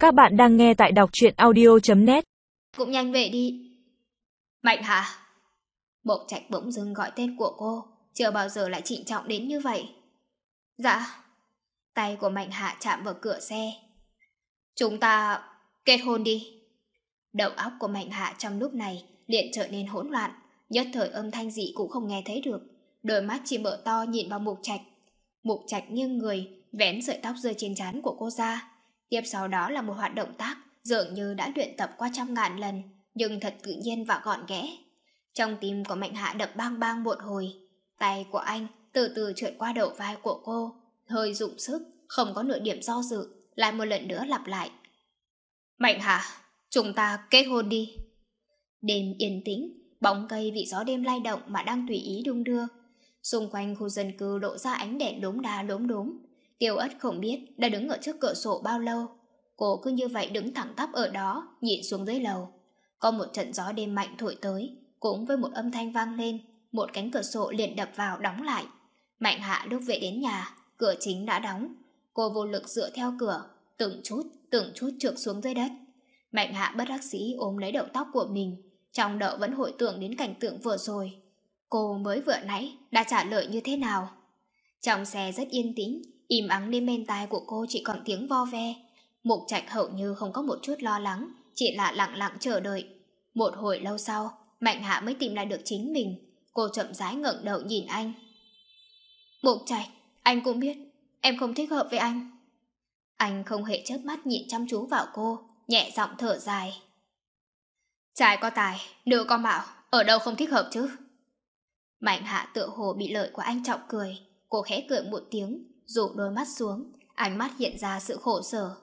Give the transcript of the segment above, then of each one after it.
Các bạn đang nghe tại đọc truyện audio.net. Cũng nhanh về đi. Mạnh Hạ. Mộc Trạch bỗng dưng gọi tên của cô, chưa bao giờ lại trịnh trọng đến như vậy. Dạ. Tay của Mạnh Hạ chạm vào cửa xe. Chúng ta kết hôn đi. Đầu óc của Mạnh Hạ trong lúc này liền trở nên hỗn loạn, nhất thời âm thanh gì cũng không nghe thấy được. Đôi mắt chỉ mở to nhìn vào Mộc Trạch. Mộc Trạch nghiêng người, vén sợi tóc rơi trên trán của cô ra. Tiếp sau đó là một hoạt động tác dường như đã luyện tập qua trăm ngàn lần, nhưng thật tự nhiên và gọn ghẽ. Trong tim của Mạnh Hạ đập bang bang một hồi. Tay của anh từ từ trượt qua đầu vai của cô, hơi dụng sức, không có nửa điểm do dự, lại một lần nữa lặp lại. Mạnh Hạ, chúng ta kết hôn đi. Đêm yên tĩnh, bóng cây bị gió đêm lay động mà đang tùy ý đung đưa. Xung quanh khu dân cư lộ ra ánh đèn đốm đá đốm đốm. Tiêu Ất không biết đã đứng ở trước cửa sổ bao lâu. Cô cứ như vậy đứng thẳng tắp ở đó, nhìn xuống dưới lầu. Có một trận gió đêm mạnh thổi tới, cũng với một âm thanh vang lên, một cánh cửa sổ liền đập vào đóng lại. Mạnh Hạ lúc về đến nhà, cửa chính đã đóng. Cô vô lực dựa theo cửa, từng chút trượt xuống dưới đất. Mạnh Hạ bất đắc dĩ ôm lấy đầu tóc của mình, trong đầu vẫn hồi tưởng đến cảnh tượng vừa rồi. Cô mới vừa nãy đã trả lời như thế nào? Trong xe rất yên tĩnh, im ắng đến bên tai của cô chỉ còn tiếng vo ve. Mộc Trạch hầu như không có một chút lo lắng, chỉ là lặng lặng chờ đợi. Một hồi lâu sau, Mạnh Hạ mới tìm lại được chính mình. Cô chậm rãi ngẩng đầu nhìn anh. Mộc Trạch, anh cũng biết em không thích hợp với anh. Anh không hề chớp mắt nhìn chăm chú vào cô, nhẹ giọng thở dài. Trai có tài, nữ có mạo, ở đâu không thích hợp chứ? Mạnh Hạ tựa hồ bị lời của anh chọc cười. Cô khẽ cười một tiếng, rủ đôi mắt xuống, ánh mắt hiện ra sự khổ sở.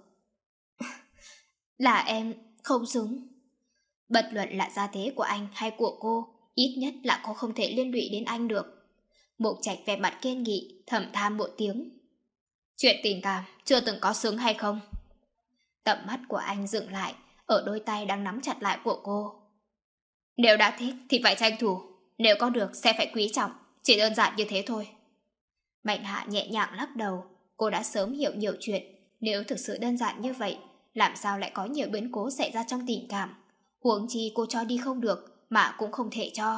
Là em không xứng. Bất luận là gia thế của anh hay của cô, ít nhất là cô không thể liên lụy đến anh được. Mộc Trạch vẻ mặt kiên nghị, thầm than một tiếng. Chuyện tình cảm chưa từng có xứng hay không? Tầm mắt của anh dừng lại ở đôi tay đang nắm chặt lại của cô. Nếu đã thích thì phải tranh thủ, nếu có được sẽ phải quý trọng, chỉ đơn giản như thế thôi. Mạnh Hạ nhẹ nhàng lắc đầu. Cô đã sớm hiểu nhiều chuyện. Nếu thực sự đơn giản như vậy, làm sao lại có nhiều biến cố xảy ra trong tình cảm? Huống chi cô cho đi không được, mà cũng không thể cho.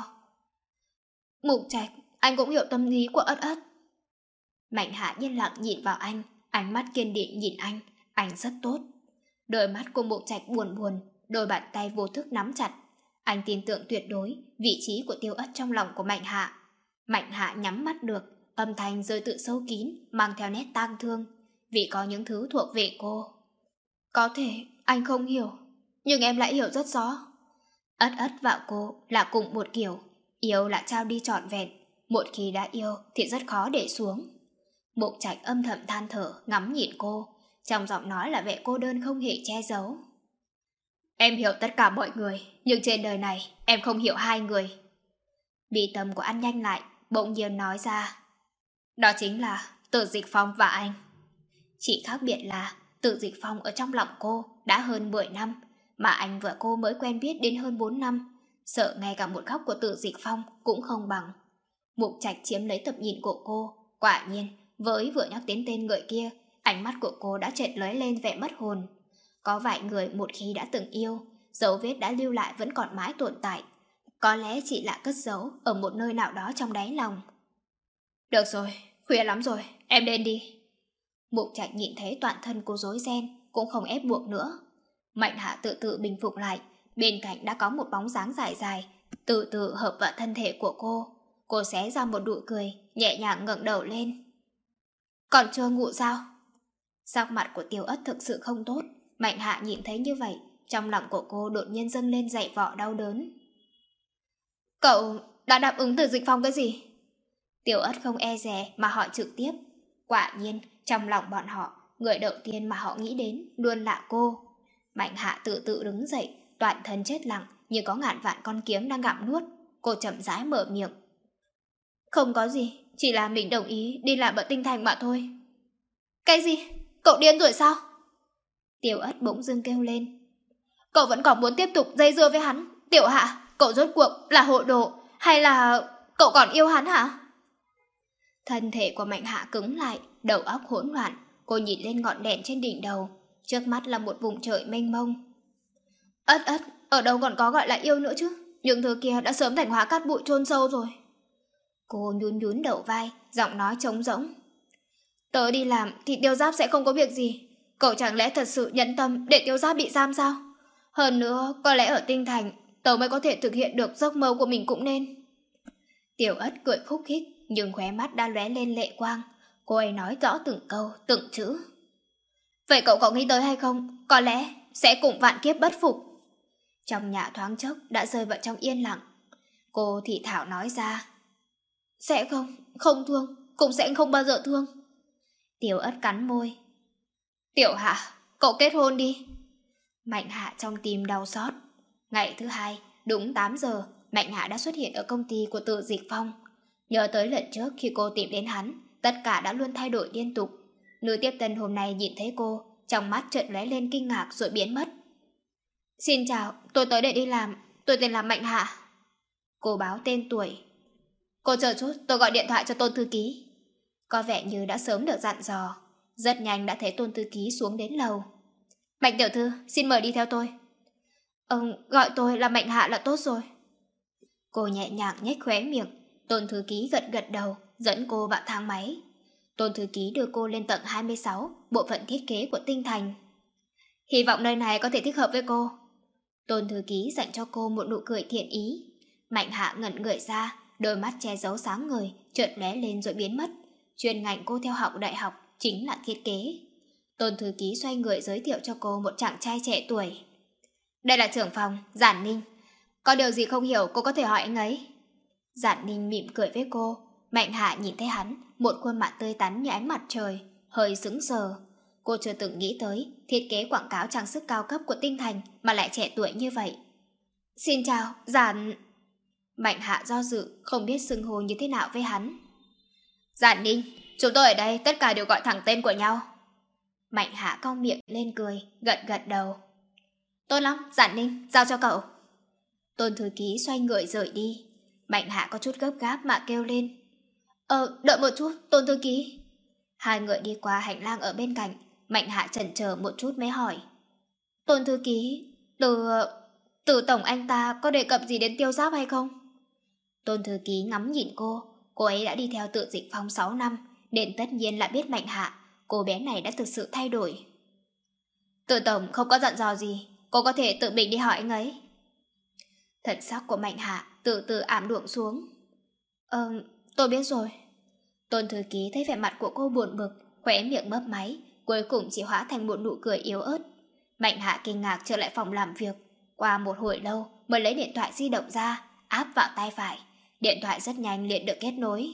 Mộc Trạch, anh cũng hiểu tâm lý của Ất Ất. Mạnh Hạ yên lặng nhìn vào anh, ánh mắt kiên định nhìn anh rất tốt. Đôi mắt của Mộc Trạch buồn buồn, đôi bàn tay vô thức nắm chặt. Anh tin tưởng tuyệt đối vị trí của Tiêu Ất trong lòng của Mạnh Hạ. Mạnh Hạ nhắm mắt được, âm thanh rơi tự sâu kín, mang theo nét tang thương, vì có những thứ thuộc về cô. Có thể anh không hiểu, nhưng em lại hiểu rất rõ. Ất Ất và cô là cùng một kiểu, yêu là trao đi trọn vẹn, một khi đã yêu thì rất khó để xuống. Mộc Trạch âm thầm than thở, ngắm nhìn cô, trong giọng nói là vẻ cô đơn không hề che giấu. Em hiểu tất cả mọi người, nhưng trên đời này em không hiểu hai người. Bi tâm của anh nhanh lại, bỗng nhiên nói ra. Đó chính là Từ Dịch Phong và anh. Chỉ khác biệt là Từ Dịch Phong ở trong lòng cô đã hơn 10 năm, mà anh và cô mới quen biết đến hơn 4 năm. Sợ ngay cả một góc của Từ Dịch Phong cũng không bằng. Mộc Trạch chiếm lấy tầm nhìn của cô. Quả nhiên, với vừa nhắc đến tên người kia, ánh mắt của cô đã chợt lóe lên vẻ mất hồn. Có vài người một khi đã từng yêu, dấu vết đã lưu lại vẫn còn mãi tồn tại. Có lẽ chỉ là cất giấu ở một nơi nào đó trong đáy lòng. Được rồi, khuya lắm rồi, em lên đi. Mộc Trạch nhìn thấy toàn thân cô rối ren, cũng không ép buộc nữa. Mạnh Hạ tự tự bình phục lại, bên cạnh đã có một bóng dáng dài dài, từ từ hợp vào thân thể của cô. Cô xé ra một nụ cười, nhẹ nhàng ngẩng đầu lên. Còn chưa ngủ sao? Sắc mặt của Tiêu Ất thực sự không tốt. Mạnh Hạ nhìn thấy như vậy, trong lòng của cô đột nhiên dâng lên dậy vò đau đớn. Cậu đã đáp ứng Từ Dịch Phong cái gì? Tiêu Ất không e dè mà hỏi trực tiếp. Quả nhiên, trong lòng bọn họ, người đầu tiên mà họ nghĩ đến luôn là cô. Mạnh Hạ tự tự đứng dậy, toàn thân chết lặng như có ngàn vạn con kiếm đang gặm nuốt. Cô chậm rãi mở miệng. Không có gì, chỉ là mình đồng ý đi làm ở Tinh Thành mà thôi. Cái gì? Cậu điên rồi sao? Tiêu Ất bỗng dưng kêu lên. Cậu vẫn còn muốn tiếp tục dây dưa với hắn? Tiểu Hạ, cậu rốt cuộc là hội đồ hay là cậu còn yêu hắn hả? Thân thể của Mạnh Hạ cứng lại, đầu óc hỗn loạn. Cô nhìn lên ngọn đèn trên đỉnh đầu. trước mắt là một vùng trời mênh mông. Ất, ở đâu còn có gọi là yêu nữa chứ? Những thứ kia đã sớm thành hóa cát bụi chôn sâu rồi. Cô nhún nhún đầu vai, giọng nói trống rỗng. Tớ đi làm thì Tiêu Giáp sẽ không có việc gì. Cậu chẳng lẽ thật sự nhẫn tâm để Tiêu Giáp bị giam sao? Hơn nữa, có lẽ ở Tinh Thành, tớ mới có thể thực hiện được giấc mơ của mình cũng nên. Tiểu Ất cười khúc khích, nhưng khóe mắt đã lóe lên lệ quang. Cô ấy nói rõ từng câu, từng chữ. Vậy cậu có nghĩ tới hay không? Có lẽ sẽ cùng vạn kiếp bất phục. Trong nhà thoáng chốc đã rơi vào trong yên lặng. Cô thì thảo nói ra. Sẽ không thương, cũng sẽ không bao giờ thương. Tiểu Ất cắn môi. Tiểu Hạ, cậu kết hôn đi. Mạnh Hạ trong tim đau xót. Ngày thứ hai, đúng 8 giờ, Mạnh Hạ đã xuất hiện ở công ty của Từ Dịch Phong. Nhớ tới lần trước khi cô tìm đến hắn, tất cả đã luôn thay đổi liên tục. Nữ tiếp tân hôm nay nhìn thấy cô, trong mắt chợt lóe lên kinh ngạc rồi biến mất. Xin chào, tôi tới để đi làm, tôi tên là Mạnh Hạ. Cô báo tên tuổi. Cô chờ chút, tôi gọi điện thoại cho Tôn thư ký. Có vẻ như đã sớm được dặn dò. Rất nhanh đã thấy Tôn thư ký xuống đến lầu. Mạnh tiểu thư, xin mời đi theo tôi. Ông gọi tôi là Mạnh Hạ là tốt rồi. Cô nhẹ nhàng nhếch khóe miệng. Tôn thư ký gật gật đầu, dẫn cô vào thang máy. Tôn thư ký đưa cô lên tầng 26, bộ phận thiết kế của Tinh Thành. Hy vọng nơi này có thể thích hợp với cô. Tôn thư ký dành cho cô một nụ cười thiện ý. Mạnh Hạ ngẩn người ra, đôi mắt che giấu sáng người, chợt lóe lên rồi biến mất. Chuyên ngành cô theo học đại học chính là thiết kế. Tôn thư ký xoay người giới thiệu cho cô một chàng trai trẻ tuổi. Đây là trưởng phòng, Giản Ninh. Có điều gì không hiểu cô có thể hỏi anh ấy. Giản Ninh mỉm cười với cô. Mạnh Hạ nhìn thấy hắn, một khuôn mặt tươi tắn như ánh mặt trời, hơi sững sờ. Cô chưa từng nghĩ tới thiết kế quảng cáo trang sức cao cấp của Tinh Thành mà lại trẻ tuổi như vậy. Xin chào, Giản... Mạnh Hạ do dự, không biết xưng hô như thế nào với hắn. Giản Ninh, chúng tôi ở đây tất cả đều gọi thẳng tên của nhau. Mạnh Hạ cong miệng lên cười, gật gật đầu. Tốt lắm, Giản Ninh, giao cho cậu. Tôn thư ký xoay người rời đi. Mạnh Hạ có chút gấp gáp mà kêu lên. Đợi một chút, Tôn thư ký. Hai người đi qua hành lang ở bên cạnh. Mạnh Hạ chần chờ một chút mới hỏi. Tôn thư ký, từ tổng anh ta có đề cập gì đến Tiêu Giáp hay không? Tôn thư ký ngắm nhìn cô ấy đã đi theo Tự Dịch Phong 6 năm, nên tất nhiên là biết Mạnh Hạ, cô bé này đã thực sự thay đổi. Tự tổng không có dặn dò gì, cô có thể tự mình đi hỏi anh ấy. Thần sắc của Mạnh Hạ từ từ ảm đạm xuống. Tôi biết rồi. Tôn thư ký thấy vẻ mặt của cô buồn bực, khóe miệng mấp máy, cuối cùng chỉ hóa thành một nụ cười yếu ớt. Mạnh Hạ kinh ngạc trở lại phòng làm việc. Qua một hồi lâu mới lấy điện thoại di động ra, áp vào tay phải. Điện thoại rất nhanh liền được kết nối.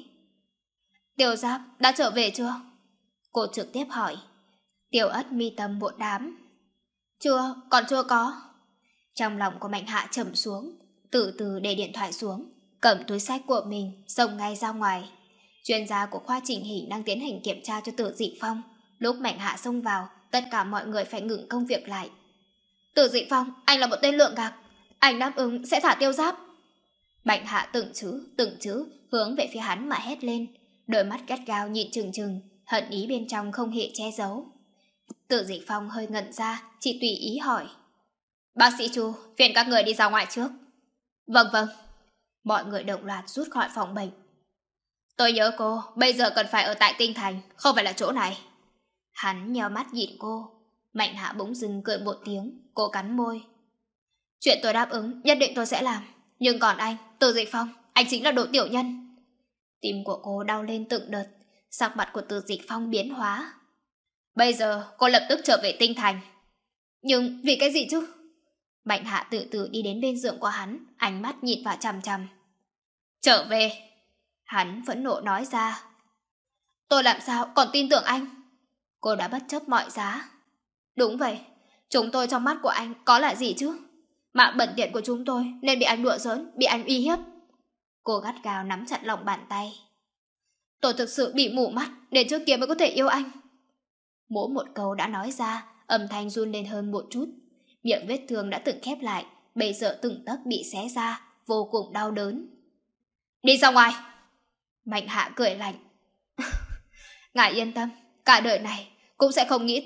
Tiêu Giáp đã trở về chưa? Cô trực tiếp hỏi. Tiểu Ất mi tâm một đám. Chưa, còn chưa có. Trong lòng của Mạnh Hạ trầm xuống, từ từ để điện thoại xuống, cầm túi xách của mình, xông ngay ra ngoài. Chuyên gia của khoa chỉnh hình đang tiến hành kiểm tra cho Tự Dịch Phong. Lúc Mạnh Hạ xông vào, tất cả mọi người phải ngừng công việc lại. Tự Dịch Phong, anh là một tên lượng gạt. Anh đáp ứng sẽ thả Tiêu Giáp. Mạnh Hạ từng chữ hướng về phía hắn mà hét lên. Đôi mắt gắt gao nhìn chừng chừng, hận ý bên trong không hề che giấu. Tự Dịch Phong hơi ngẩn ra, chỉ tùy ý hỏi. Bác sĩ Chu, phiền các người đi ra ngoài trước. Vâng. Mọi người đồng loạt rút khỏi phòng bệnh. Tôi nhớ cô, bây giờ cần phải ở tại Tinh Thành, không phải là chỗ này. Hắn nheo mắt nhìn cô. Mạnh Hạ bỗng dưng cười một tiếng, cô cắn môi. Chuyện tôi đáp ứng, nhất định tôi sẽ làm. Nhưng còn anh, Từ Dịch Phong, anh chính là đồ tiểu nhân. Tim của cô đau lên từng đợt, sắc mặt của Từ Dịch Phong biến hóa. Bây giờ cô lập tức trở về Tinh Thành. Nhưng vì cái gì chứ? Mạnh Hạ từ từ đi đến bên giường của hắn, ánh mắt nhìn vào chằm chằm. Trở về. Hắn phẫn nộ nói ra. Tôi làm sao còn tin tưởng anh? Cô đã bất chấp mọi giá. Đúng vậy, chúng tôi trong mắt của anh có là gì chứ? Mạng bẩn tiện của chúng tôi nên bị anh đùa giỡn, bị anh uy hiếp. Cô gắt gao nắm chặt lòng bàn tay. Tôi thực sự bị mù mắt, để trước kia mới có thể yêu anh. Mỗi một câu đã nói ra, âm thanh run lên hơn một chút. Miệng vết thương đã từng khép lại, bây giờ từng tấc bị xé ra, vô cùng đau đớn. Đi ra ngoài. Mạnh Hạ cười lạnh. Ngài yên tâm, cả đời này cũng sẽ không nghĩ tới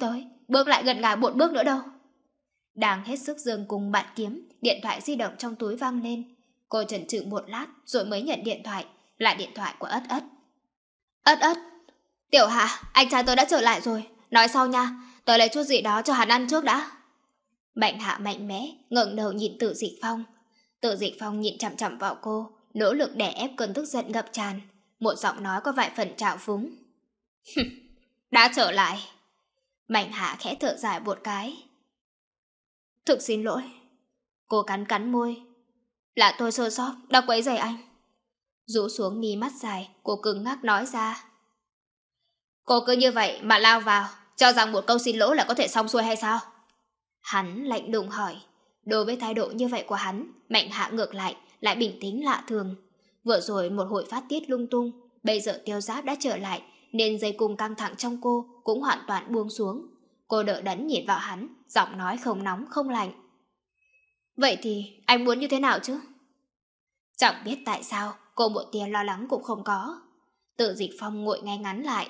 bước lại gần ngài một bước nữa đâu. Đang hết sức giương cung bạt kiếm, điện thoại di động trong túi vang lên. Cô chần chừ một lát rồi mới nhận điện thoại, là điện thoại của Ất Ất. Ất Ất, Tiểu Hạ, anh trai tôi đã trở lại rồi, nói sau nha, tôi lấy chút gì đó cho hắn ăn trước đã. Mạnh Hạ mạnh mẽ ngẩng đầu nhìn Tử Dịch Phong. Tử Dịch Phong nhìn chằm chằm vào cô, nỗ lực đè ép cơn tức giận ngập tràn, một giọng nói có vài phần trào phúng. Đã trở lại. Mạnh Hạ khẽ thở dài một cái. Thực xin lỗi. Cô cắn cắn môi. Là tôi sơ sót, đã quấy rầy anh. Rũ xuống mi mắt dài, cô cứng ngắc nói ra. Cô cứ như vậy mà lao vào, cho rằng một câu xin lỗi là có thể xong xuôi hay sao? Hắn lạnh lùng hỏi. Đối với thái độ như vậy của hắn, Mạnh Hạ ngược lại bình tĩnh lạ thường. Vừa rồi một hồi phát tiết lung tung, bây giờ Tiêu Giáp đã trở lại, nên dây cung căng thẳng trong cô cũng hoàn toàn buông xuống. Cô đỡ đẫn nhìn vào hắn, giọng nói không nóng không lạnh. Vậy thì anh muốn như thế nào chứ? Chẳng biết tại sao, cô một tia lo lắng cũng không có. Tử Dịch Phong ngồi ngay ngắn lại.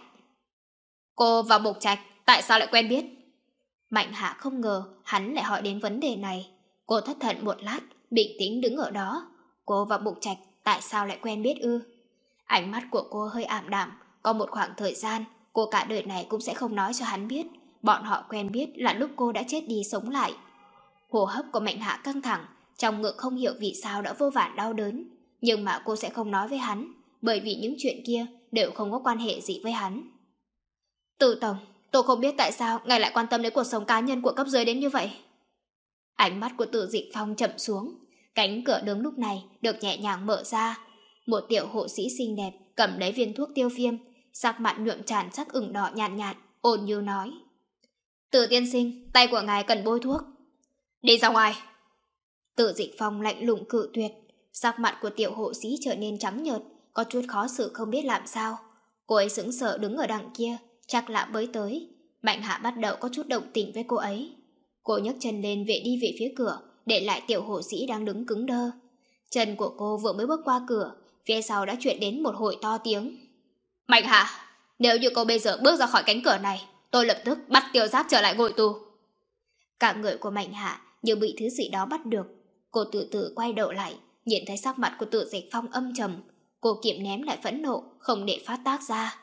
Cô và Mục Trạch tại sao lại quen biết? Mạnh Hạ không ngờ hắn lại hỏi đến vấn đề này. Cô thất thần một lát, bình tĩnh đứng ở đó. Cô và Mục Trạch tại sao lại quen biết ư? Ánh mắt của cô hơi ảm đạm. Có một khoảng thời gian, cô cả đời này cũng sẽ không nói cho hắn biết. Bọn họ quen biết là lúc cô đã chết đi sống lại. Hô hấp của Mạnh Hạ căng thẳng, trong ngực không hiểu vì sao đã vô vàn đau đớn. Nhưng mà cô sẽ không nói với hắn, bởi vì những chuyện kia đều không có quan hệ gì với hắn. Từ Tổng, tôi không biết tại sao ngài lại quan tâm đến cuộc sống cá nhân của cấp dưới đến như vậy. Ánh mắt của Tử Dịch Phong chậm xuống. Cánh cửa đứng lúc này được nhẹ nhàng mở ra. Một tiểu hộ sĩ xinh đẹp cầm lấy viên thuốc tiêu viêm, sắc mặt nhuộm tràn sắc ửng đỏ nhàn nhạt, ôn như nói. Tử tiên sinh, tay của ngài cần bôi thuốc. Đi ra ngoài. Tử Dịch Phong lạnh lùng cự tuyệt. Sắc mặt của tiểu hộ sĩ trở nên trắng nhợt, có chút khó xử không biết làm sao. Cô ấy sững sờ đứng ở đằng kia, chắc là mới tới. Mạnh Hạ bắt đầu có chút động tình với cô ấy. Cô nhấc chân lên đi về phía cửa, để lại tiểu hộ sĩ đang đứng cứng đơ. Chân của cô vừa mới bước qua cửa, phía sau đã chuyển đến một hồi to tiếng. Mạnh Hạ, nếu như cô bây giờ bước ra khỏi cánh cửa này, tôi lập tức bắt Tiêu Giáp trở lại ngồi tù. Cả người của Mạnh Hạ như bị thứ gì đó bắt được. Cô từ từ quay đầu lại, nhìn thấy sắc mặt của Tử Dịch Phong âm trầm. Cô kiềm ném lại phẫn nộ, không để phát tác ra.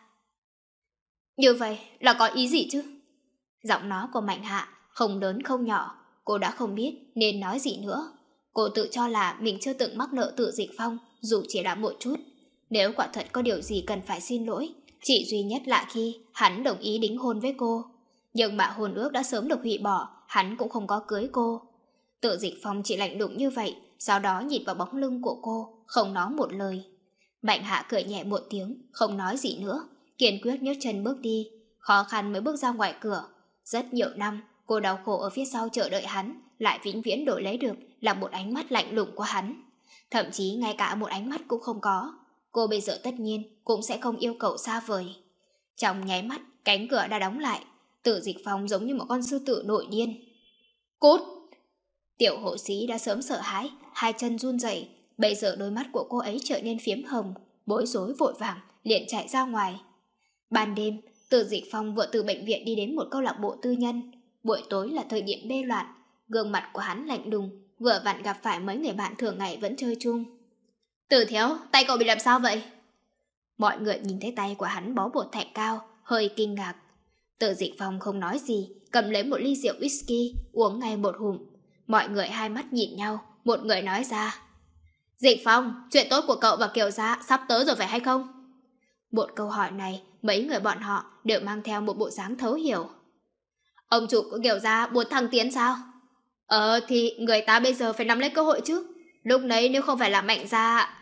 Như vậy là có ý gì chứ? Giọng nói của Mạnh Hạ không lớn không nhỏ. Cô đã không biết nên nói gì nữa. Cô tự cho là mình chưa từng mắc nợ Tử Dịch Phong, dù chỉ là một chút. Nếu quả thật có điều gì cần phải xin lỗi, chỉ duy nhất là khi hắn đồng ý đính hôn với cô. Nhưng mà hôn ước đã sớm được hủy bỏ, hắn cũng không có cưới cô. Tử Dịch Phong chỉ lạnh lùng như vậy, sau đó nhìn vào bóng lưng của cô, không nói một lời. Mạnh Hạ cười nhẹ một tiếng, không nói gì nữa, kiên quyết nhấc chân bước đi, khó khăn mới bước ra ngoài cửa. Rất nhiều năm, cô đau khổ ở phía sau chờ đợi hắn, lại vĩnh viễn đổi lấy được là một ánh mắt lạnh lùng của hắn. Thậm chí ngay cả một ánh mắt cũng không có. Cô bây giờ tất nhiên cũng sẽ không yêu cầu xa vời. Trong nháy mắt, cánh cửa đã đóng lại. Tử Dịch Phong giống như một con sư tử nổi điên. Cút! Tiểu hộ sĩ đã sớm sợ hãi, hai chân run rẩy. Bây giờ đôi mắt của cô ấy trở nên phiếm hồng, bối rối vội vàng, liền chạy ra ngoài. Ban đêm, Tử Dịch Phong vừa từ bệnh viện đi đến một câu lạc bộ tư nhân. Buổi tối là thời điểm bê loạn, gương mặt của hắn lạnh lùng, vừa vặn gặp phải mấy người bạn thường ngày vẫn chơi chung. Tử Thiếu, tay cậu bị làm sao vậy? Mọi người nhìn thấy tay của hắn bó bột thạch cao, hơi kinh ngạc. Tử Dịch Phong không nói gì, cầm lấy một ly rượu whisky, uống ngay một hùm. Mọi người hai mắt nhìn nhau, một người nói ra. Dịch Phong, chuyện tốt của cậu và Kiều Gia sắp tới rồi phải hay không? Một câu hỏi này, mấy người bọn họ đều mang theo một bộ dáng thấu hiểu. Ông chủ của Kiều Gia muốn thăng tiến sao? Thì người ta bây giờ phải nắm lấy cơ hội chứ. Lúc nấy nếu không phải là Mạnh Gia...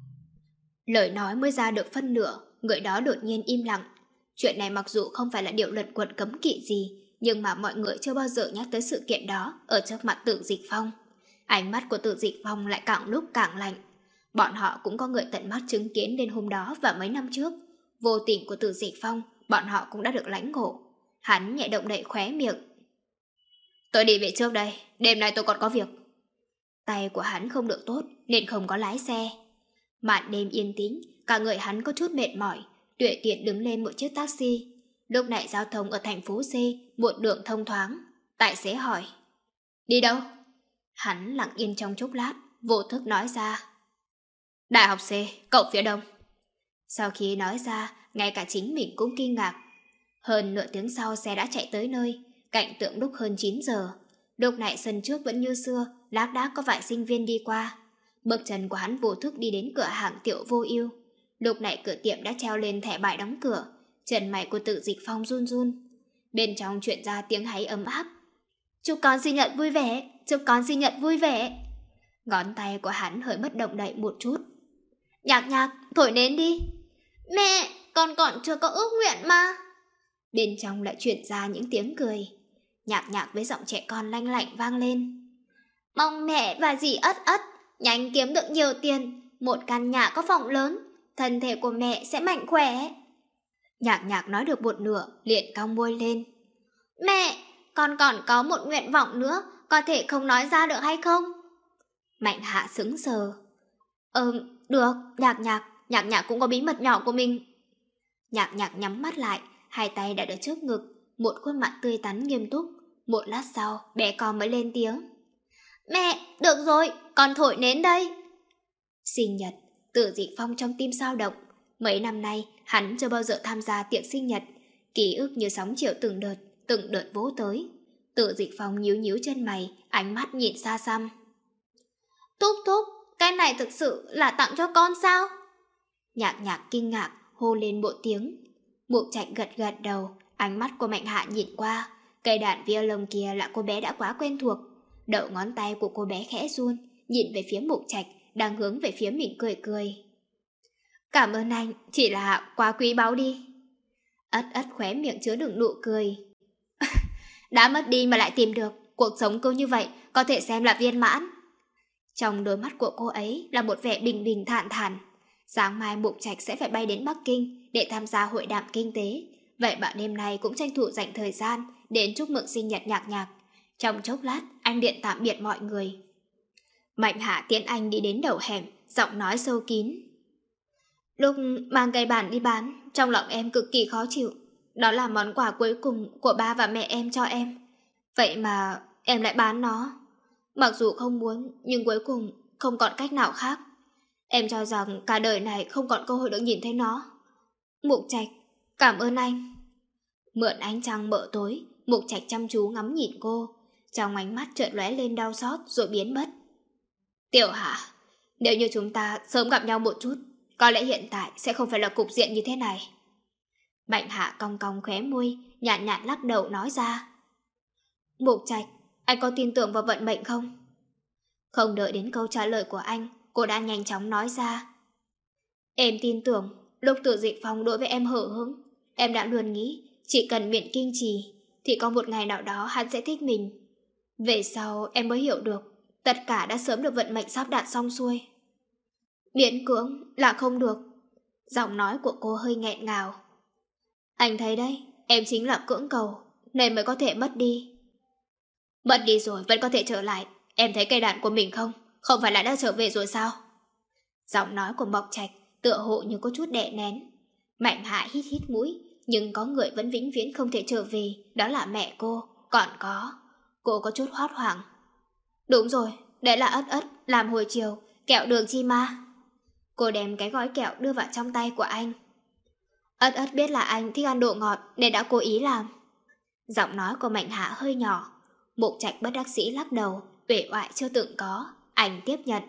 Lời nói mới ra được phân nửa, người đó đột nhiên im lặng. Chuyện này mặc dù không phải là điều luận quận cấm kỵ gì, nhưng mà mọi người chưa bao giờ nhắc tới sự kiện đó ở trước mặt Tử Dịch Phong. Ánh mắt của Tử Dịch Phong lại càng lúc càng lạnh. Bọn họ cũng có người tận mắt chứng kiến đến hôm đó và mấy năm trước. Vô tình của Tử Dịch Phong, bọn họ cũng đã được lãnh ngộ. Hắn nhẹ động đậy khóe miệng. Tôi đi về trước đây, đêm nay tôi còn có việc. Tay của hắn không được tốt nên không có lái xe. Màn đêm yên tĩnh, cả người hắn có chút mệt mỏi, tùy tiện đứng lên một chiếc taxi. Lúc này giao thông ở thành phố C một đường thông thoáng. Tài xế hỏi: đi đâu? Hắn lặng yên trong chốc lát, vô thức nói ra: Đại học C, cổng phía đông. Sau khi nói ra, ngay cả chính mình cũng kinh ngạc. Hơn nửa tiếng sau xe đã chạy tới nơi, cảnh tượng lúc hơn 9 giờ. Lúc này sân trước vẫn như xưa, lác đác có vài sinh viên đi qua. Bước chân của hắn vô thức đi đến cửa hàng Tiểu Vô Ưu. Lúc này cửa tiệm đã treo lên thẻ bài đóng cửa, chân mày của Tự Dịch Phong run run. Bên trong truyền ra tiếng háy ấm áp: chúc con sinh nhật vui vẻ, chúc con sinh nhật vui vẻ. Ngón tay của hắn hơi bất động đậy một chút. Nhạc nhạc, thổi nến đi. Mẹ, con còn chưa có ước nguyện mà. Bên trong lại truyền ra những tiếng cười. Nhạc nhạc với giọng trẻ con lanh lạnh vang lên: mong mẹ và dì ất ất nhanh kiếm được nhiều tiền, một căn nhà có phòng lớn, thân thể của mẹ sẽ mạnh khỏe. Nhạc nhạc nói được một nửa liền cong môi lên: mẹ, con còn có một nguyện vọng nữa, có thể không nói ra được hay không? Mạnh Hạ sững sờ. Được, nhạc nhạc cũng có bí mật nhỏ của mình. Nhạc nhạc nhắm mắt lại, hai tay đã ở trước ngực, một khuôn mặt tươi tắn nghiêm túc. Một lát sau, bé con mới lên tiếng: mẹ, được rồi, con thổi nến đây. Sinh nhật, Tự Dịch Phong trong tim sao động. Mấy năm nay, hắn chưa bao giờ tham gia tiệc sinh nhật. Ký ức như sóng chiều từng đợt vỗ tới. Tự Dịch Phong nhíu nhíu chân mày, ánh mắt nhìn xa xăm. Thúc thúc, cái này thực sự là tặng cho con sao? Nhạc nhạc kinh ngạc, hô lên một tiếng. Mục Trạch gật gật đầu, ánh mắt của Mạnh Hạ nhìn qua. Cây đàn violon kia là cô bé đã quá quen thuộc. Đầu ngón tay của cô bé khẽ run, nhìn về phía Mục Trạch, đang hướng về phía mình cười cười. Cảm ơn anh, chỉ là quá quý báu đi. Ất ất khóe miệng chứa đựng nụ cười. Đã mất đi mà lại tìm được, cuộc sống cứ như vậy có thể xem là viên mãn. Trong đôi mắt của cô ấy là một vẻ bình bình thản thản. Sáng mai Mục Trạch sẽ phải bay đến Bắc Kinh để tham gia hội đàm kinh tế. Vậy bạn đêm nay cũng tranh thủ dành thời gian đến chúc mừng sinh nhật nhạc nhạc. Trong chốc lát, anh điện tạm biệt mọi người. Mạnh Hạ tiễn anh đi đến đầu hẻm, giọng nói sâu kín. Lúc mang cây bản đi bán, trong lòng em cực kỳ khó chịu. Đó là món quà cuối cùng của ba và mẹ em cho em. Vậy mà em lại bán nó. Mặc dù không muốn, nhưng cuối cùng không còn cách nào khác. Em cho rằng cả đời này không còn cơ hội được nhìn thấy nó. Mục Trạch, cảm ơn anh. Mượn ánh trăng mờ tối, Mục Trạch chăm chú ngắm nhìn cô. Trong ánh mắt chợt lóe lên đau xót rồi biến mất. Tiểu Hạ, nếu như chúng ta sớm gặp nhau một chút, có lẽ hiện tại sẽ không phải là cục diện như thế này. Mạnh Hạ cong cong khóe môi, nhàn nhạt lắc đầu nói ra. Mục Trạch, anh có tin tưởng vào vận mệnh không? Không đợi đến câu trả lời của anh, cô đã nhanh chóng nói ra. Em tin tưởng, lúc Tự Dịch Phong đối với em hở hững, em đã luôn nghĩ chỉ cần miệng kiên trì thì có một ngày nào đó hắn sẽ thích mình. Về sau em mới hiểu được tất cả đã sớm được vận mệnh sắp đặt xong xuôi. Miễn cưỡng là không được. Giọng nói của cô hơi nghẹn ngào. Anh thấy đấy, em chính là cưỡng cầu nên mới có thể mất đi. Mất đi rồi vẫn có thể trở lại. Em thấy cây đàn của mình không? Không phải là đã trở về rồi sao? Giọng nói của Mộc Trạch tựa hộ như có chút đè nén. Mạnh Hạ hít hít mũi, nhưng có người vẫn vĩnh viễn không thể trở về, đó là mẹ cô. Còn có... Cô có chút hốt hoảng. Đúng rồi, đấy là Ất Ất làm hồi chiều, kẹo đường chi ma. Cô đem cái gói kẹo đưa vào trong tay của anh. Ất Ất biết là anh thích ăn đồ ngọt nên đã cố ý làm. Giọng nói của Mạnh Hạ hơi nhỏ. Mục Trạch bất đắc dĩ lắc đầu, uể oải chưa từng có. Anh tiếp nhận.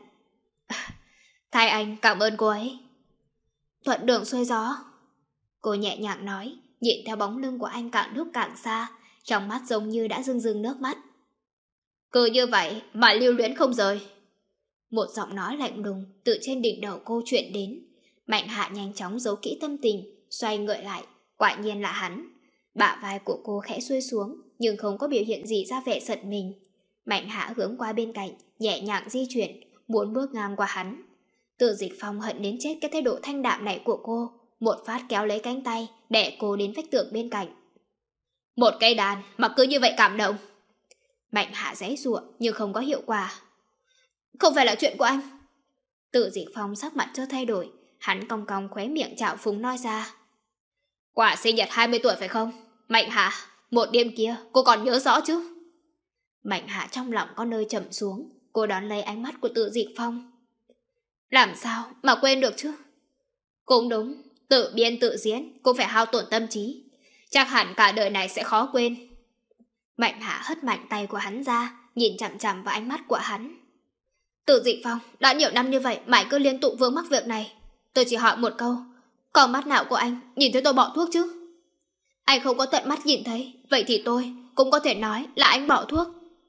Thay anh cảm ơn cô ấy. Thuận đường xuôi gió. Cô nhẹ nhàng nói, nhìn theo bóng lưng của anh càng lúc càng xa, trong mắt giống như đã rưng rưng nước mắt. Cứ như vậy mà lưu luyến không rời. Một giọng nói lạnh lùng từ trên đỉnh đầu cô truyền đến. Mạnh Hạ nhanh chóng giấu kỹ tâm tình, xoay người lại, quả nhiên là hắn. Bả vai của cô khẽ xuôi xuống, nhưng không có biểu hiện gì ra vẻ giận mình. Mạnh Hạ hướng qua bên cạnh, nhẹ nhàng di chuyển, muốn bước ngang qua hắn. Tự Dịch Phong hận đến chết cái thái độ thanh đạm này của cô, một phát kéo lấy cánh tay, đè cô đến vách tường bên cạnh. Một cây đàn mà cứ như vậy cảm động. Mạnh Hạ giãy giụa nhưng không có hiệu quả. Không phải là chuyện của anh. Tự Dịch Phong sắc mặt chưa thay đổi, hắn cong cong khóe miệng trào phúng nói ra. Quả sinh nhật 20 tuổi phải không? Mạnh Hạ, một đêm kia cô còn nhớ rõ chứ? Mạnh Hạ trong lòng có nơi trầm xuống. Cô đón lấy ánh mắt của Tự Dịch Phong. Làm sao mà quên được chứ? Cũng đúng, tự biên tự diễn cũng phải hao tổn tâm trí. Chắc hẳn cả đời này sẽ khó quên. Mạnh Hạ hất mạnh tay của hắn ra, nhìn chằm chằm vào ánh mắt của hắn. Tự Dịch Phong, đã nhiều năm như vậy mãi cứ liên tục vướng mắc việc này. Tôi chỉ hỏi một câu, còn mắt nào của anh nhìn thấy tôi bỏ thuốc chứ? Anh không có tận mắt nhìn thấy, vậy thì tôi cũng có thể nói là anh bỏ thuốc.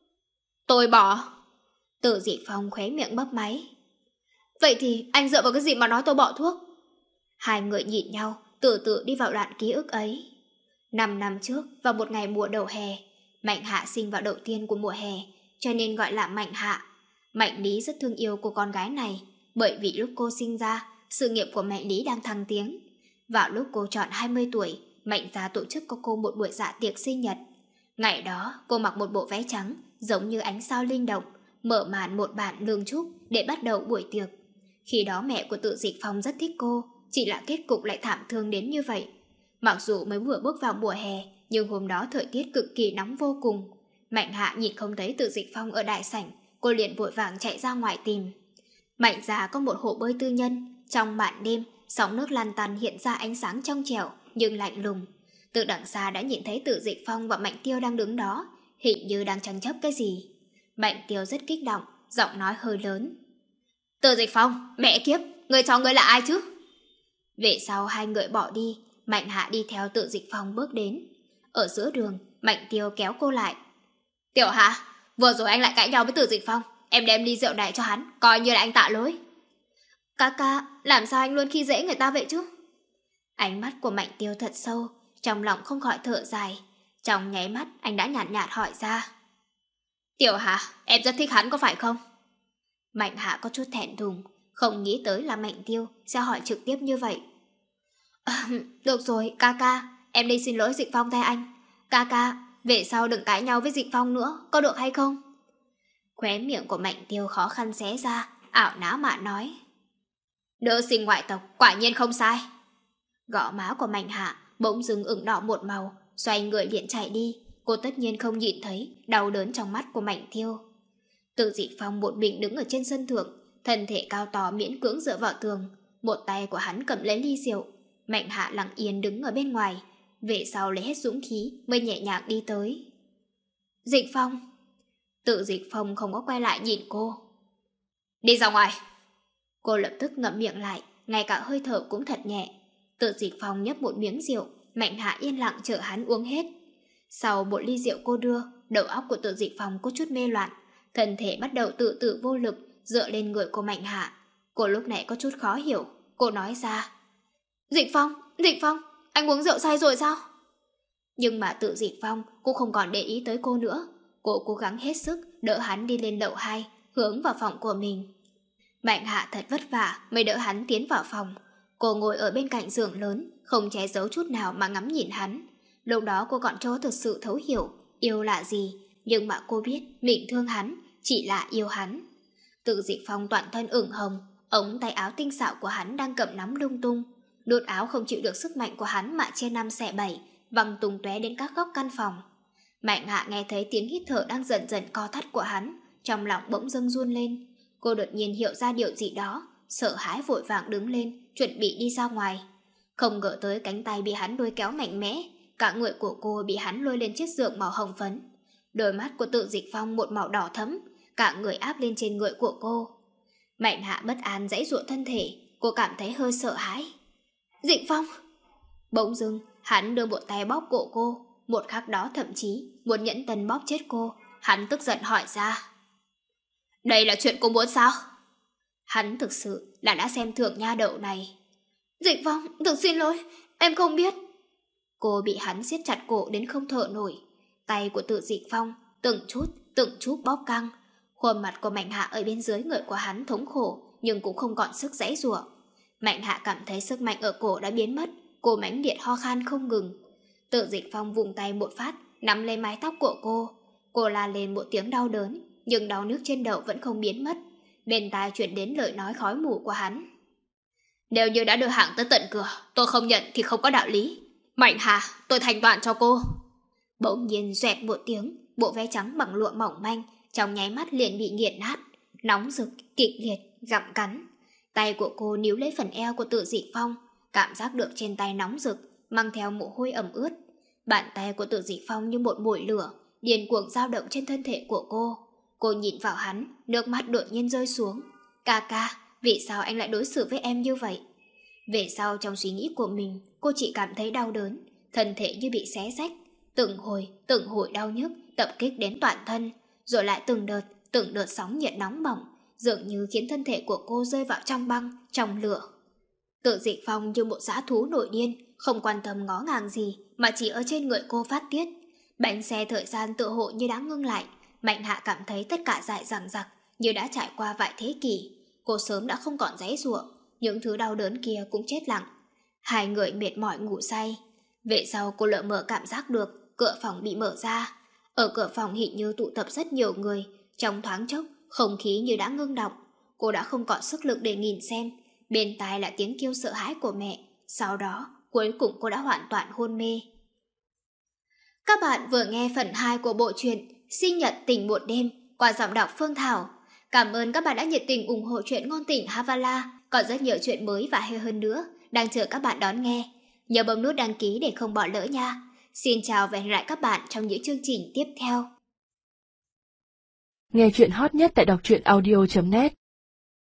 Tôi bỏ. Tự Dịch Phong khóe miệng bấp máy. Vậy thì anh dựa vào cái gì mà nói tôi bỏ thuốc? Hai người nhìn nhau, từ từ đi vào đoạn ký ức ấy. 5 năm trước, vào một ngày mùa đầu hè, Mạnh Hạ sinh vào đầu tiên của mùa hè, cho nên gọi là Mạnh Hạ. Mạnh Lý rất thương yêu cô con gái này, bởi vì lúc cô sinh ra, sự nghiệp của Mạnh Lý đang thăng tiến. Vào lúc cô tròn 20 tuổi, Mạnh gia tổ chức cho cô một buổi dạ tiệc sinh nhật. Ngày đó, cô mặc một bộ váy trắng, giống như ánh sao linh động, mở màn một bản lương trúc để bắt đầu buổi tiệc. Khi đó mẹ của Tự Dịch Phong rất thích cô, chỉ là kết cục lại thảm thương đến như vậy. Mặc dù mới vừa bước vào mùa hè, nhưng hôm đó thời tiết cực kỳ nóng vô cùng. Mạnh Hạ nhìn không thấy Tự Dịch Phong ở đại sảnh, cô liền vội vàng chạy ra ngoài tìm. Mạnh gia có một hồ bơi tư nhân, trong màn đêm, sóng nước lăn tăn hiện ra ánh sáng trong trẻo nhưng lạnh lùng. Từ đằng xa đã nhìn thấy Tự Dịch Phong và Mạnh Tiêu đang đứng đó, hình như đang tranh chấp cái gì. Mạnh Tiêu rất kích động, giọng nói hơi lớn. Tự Dịch Phong, mẹ kiếp, người cháu ngươi là ai chứ? Về sau hai người bỏ đi, Mạnh Hạ đi theo Tự Dịch Phong bước đến. Ở giữa đường, Mạnh Tiêu kéo cô lại. Tiểu Hạ, vừa rồi anh lại cãi nhau với Tự Dịch Phong, em đem ly rượu này cho hắn, coi như là anh tạ lỗi. Ca, làm sao anh luôn khi dễ người ta vậy chứ? Ánh mắt của Mạnh Tiêu thật sâu, trong lòng không khỏi thở dài. Trong nháy mắt anh đã nhạt nhạt hỏi ra. Tiểu Hạ, em rất thích hắn có phải không? Mạnh Hạ có chút thẹn thùng, không nghĩ tới là Mạnh Tiêu sẽ hỏi trực tiếp như vậy. Được rồi, ca, em đi xin lỗi Dịch Phong thay anh. Ca, về sau đừng cãi nhau với Dịch Phong nữa, có được hay không? Khóe miệng của Mạnh Tiêu khó khăn xé ra, ảo não mà nói. Nữ sinh ngoại tộc, quả nhiên không sai. Gõ má của Mạnh Hạ bỗng dưng ửng đỏ một màu, xoay người liền chạy đi. Cô tất nhiên không nhìn thấy đau đớn trong mắt của Mạnh Tiêu. Tự Dịch Phong một mình đứng ở trên sân thượng, thân thể cao to miễn cưỡng dựa vào tường, một tay của hắn cầm lấy ly rượu. Mạnh Hạ lặng yên đứng ở bên ngoài, về sau lấy hết dũng khí mới nhẹ nhàng đi tới. Dịch Phong. Tự Dịch Phong không có quay lại nhìn cô. Đi ra ngoài. Cô lập tức ngậm miệng lại, ngay cả hơi thở cũng thật nhẹ. Tự Dịch Phong nhấp một miếng rượu, Mạnh Hạ yên lặng chờ hắn uống hết. Sau một ly rượu cô đưa, đầu óc của Tự Dịch Phong có chút mê loạn, thân thể bắt đầu tự tử vô lực dựa lên người của Mạnh Hạ. Cô lúc này có chút khó hiểu, cô nói ra. Dịch Phong, anh uống rượu say rồi sao? Nhưng mà Tự Dịch Phong cũng không còn để ý tới cô nữa. Cô cố gắng hết sức đỡ hắn đi lên lầu 2, hướng vào phòng của mình. Mạnh Hạ thật vất vả mới đỡ hắn tiến vào phòng. Cô ngồi ở bên cạnh giường lớn, không che giấu chút nào mà ngắm nhìn hắn. Lúc đó cô còn chưa thực sự thấu hiểu yêu là gì, nhưng mà cô biết mình thương hắn, chỉ là yêu hắn. Tự Dịch Phong toàn thân ửng hồng, ống tay áo tinh xảo của hắn đang cầm nắm lung tung. Nút áo không chịu được sức mạnh của hắn mà chia 5 xẻ 7, văng tung tóe đến các góc căn phòng. Mạnh Hạ nghe thấy tiếng hít thở đang dần dần co thắt của hắn, trong lòng bỗng dưng run lên. Cô đột nhiên hiểu ra điều gì đó, sợ hãi vội vàng đứng lên, chuẩn bị đi ra ngoài. Không ngờ tới cánh tay bị hắn lôi kéo mạnh mẽ, cả người của cô bị hắn lôi lên chiếc giường màu hồng phấn. Đôi mắt của Tự Dịch Phong một màu đỏ thẫm, cả người áp lên trên người của cô. Mạnh Hạ bất an giãy giụa thân thể, cô cảm thấy hơi sợ hãi. Dịch Phong! Bỗng dưng, hắn đưa một tay bóp cổ cô, một khắc đó thậm chí muốn nhẫn tâm bóp chết cô. Hắn tức giận hỏi ra. Đây là chuyện cô muốn sao? Hắn thực sự là đã xem thường nha đậu này. Dịch Phong, thực xin lỗi, em không biết. Cô bị hắn siết chặt cổ đến không thở nổi. Tay của Tự Dịch Phong từng chút bóp căng. Khuôn mặt của Mạnh Hạ ở bên dưới người của hắn thống khổ, nhưng cũng không còn sức giãy giụa. Mạnh Hạ cảm thấy sức mạnh ở cổ đã biến mất, cô mãnh liệt ho khan không ngừng. Tự Dịch Phong vùng tay một phát, nắm lấy mái tóc của cô. Cô la lên một tiếng đau đớn, nhưng đau nhức trên đầu vẫn không biến mất. Bên tai truyền đến lời nói khói mù của hắn. Nếu như đã đưa hàng tới tận cửa, tôi không nhận thì không có đạo lý. Mạnh Hà, tôi thanh toán cho cô. Bỗng nhiên xoẹt một tiếng, bộ váy trắng bằng lụa mỏng manh trong nháy mắt liền bị nghiền nát, nóng rực, kịch liệt, gặm cắn. Tay của cô níu lấy phần eo của Tự Dị Phong, cảm giác được trên tay nóng rực, mang theo mồ hôi ẩm ướt. Bàn tay của Tự Dị Phong như một mồi lửa, điên cuồng dao động trên thân thể của cô. Cô nhìn vào hắn, nước mắt đột nhiên rơi xuống. Ca ca, vì sao anh lại đối xử với em như vậy? Về sau trong suy nghĩ của mình, cô chỉ cảm thấy đau đớn, thân thể như bị xé rách. Từng hồi đau nhức tập kích đến toàn thân, rồi lại từng đợt sóng nhiệt nóng bỏng, dường như khiến thân thể của cô rơi vào trong băng, trong lửa. Tự Dịch Phong như một dã thú nổi điên, không quan tâm ngó ngàng gì mà chỉ ở trên người cô phát tiết. Bánh xe thời gian tựa hộ như đã ngưng lại. Mạnh Hạ cảm thấy tất cả dại dằng dặc như đã trải qua vài thế kỷ. Cô sớm đã không còn giãy giụa, những thứ đau đớn kia cũng chết lặng. Hai người mệt mỏi ngủ say. Về sau cô lờ mờ cảm giác được cửa phòng bị mở ra. Ở cửa phòng hình như tụ tập rất nhiều người. Trong thoáng chốc, không khí như đã ngưng đọng. Cô đã không còn sức lực để nhìn xem. Bên tai là tiếng kêu sợ hãi của mẹ. Sau đó, cuối cùng cô đã hoàn toàn hôn mê. Các bạn vừa nghe phần 2 của bộ truyện Sinh nhật tình một đêm qua giọng đọc Phương Thảo. Cảm ơn các bạn đã nhiệt tình ủng hộ truyện ngôn tình Havala. Còn rất nhiều chuyện mới và hay hơn nữa đang chờ các bạn đón nghe. Nhớ bấm nút đăng ký để không bỏ lỡ nha. Xin chào và hẹn gặp lại các bạn trong những chương trình tiếp theo. Nghe chuyện hot nhất tại đọc truyện audio.net